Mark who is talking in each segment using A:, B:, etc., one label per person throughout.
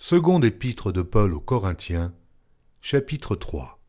A: Seconde épître de Paul aux Corinthiens, chapitre 3.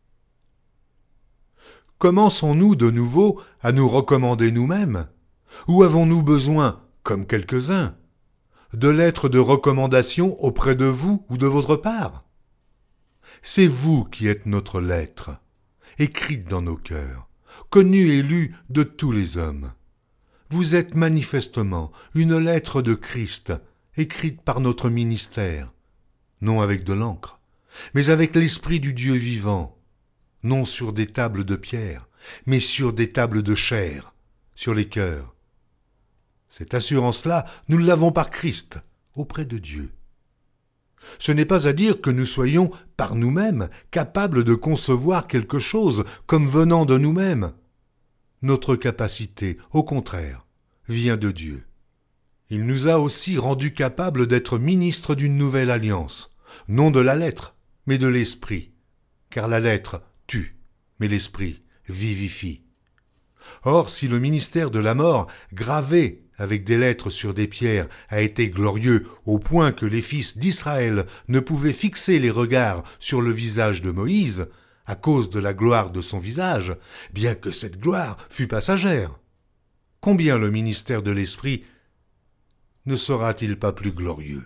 A: Commençons-nous de nouveau à nous recommander nous-mêmes? Ou avons-nous besoin, comme quelques-uns, de lettres de recommandation auprès de vous ou de votre part? C'est vous qui êtes notre lettre, écrite dans nos cœurs, connue et lue de tous les hommes. Vous êtes manifestement une lettre de Christ, écrite par notre ministère, non avec de l'encre, mais avec l'Esprit du Dieu vivant, non sur des tables de pierre, mais sur des tables de chair, sur les cœurs. Cette assurance-là, nous l'avons par Christ, auprès de Dieu. Ce n'est pas à dire que nous soyons, par nous-mêmes, capables de concevoir quelque chose comme venant de nous-mêmes. Notre capacité, au contraire, vient de Dieu. Il nous a aussi rendus capables d'être ministres d'une nouvelle alliance, non de la lettre, mais de l'esprit, car la lettre tue, mais l'esprit vivifie. Or, si le ministère de la mort, gravé avec des lettres sur des pierres, a été glorieux au point que les fils d'Israël ne pouvaient fixer les regards sur le visage de Moïse, à cause de la gloire de son visage, bien que cette gloire fût passagère, combien le ministère de l'Esprit ne sera-t-il pas plus glorieux?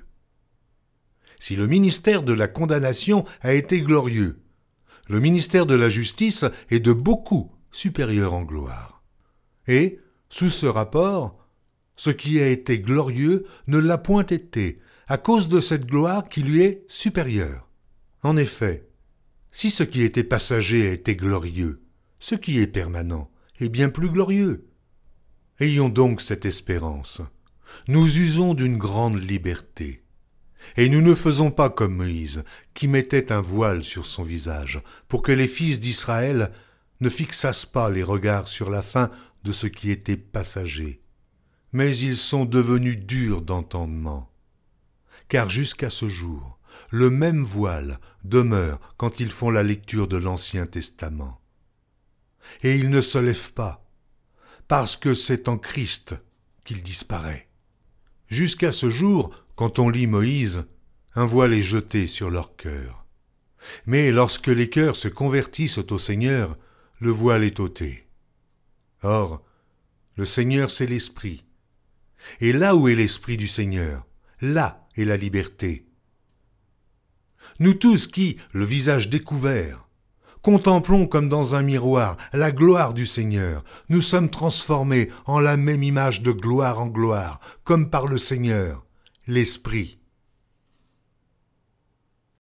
A: Si le ministère de la condamnation a été glorieux, le ministère de la justice est de beaucoup supérieur en gloire. Et, sous ce rapport, ce qui a été glorieux ne l'a point été, à cause de cette gloire qui lui est supérieure. En effet, si ce qui était passager a été glorieux, ce qui est permanent est bien plus glorieux. Ayons donc cette espérance. Nous usons d'une grande liberté. Et nous ne faisons pas comme Moïse, qui mettait un voile sur son visage, pour que les fils d'Israël ne fixassent pas les regards sur la fin de ce qui était passager. Mais ils sont devenus durs d'entendement. Car jusqu'à ce jour, le même voile demeure quand ils font la lecture de l'Ancien Testament. Et il ne se lève pas, parce que c'est en Christ qu'il disparaît. Jusqu'à ce jour, quand on lit Moïse, un voile est jeté sur leur cœur. Mais lorsque les cœurs se convertissent au Seigneur, le voile est ôté. Or, le Seigneur c'est l'Esprit. Et là où est l'Esprit du Seigneur, là est la liberté. Nous tous qui, le visage découvert, contemplons comme dans un miroir la gloire du Seigneur, nous sommes transformés en la même image de gloire en gloire, comme par le Seigneur, l'Esprit.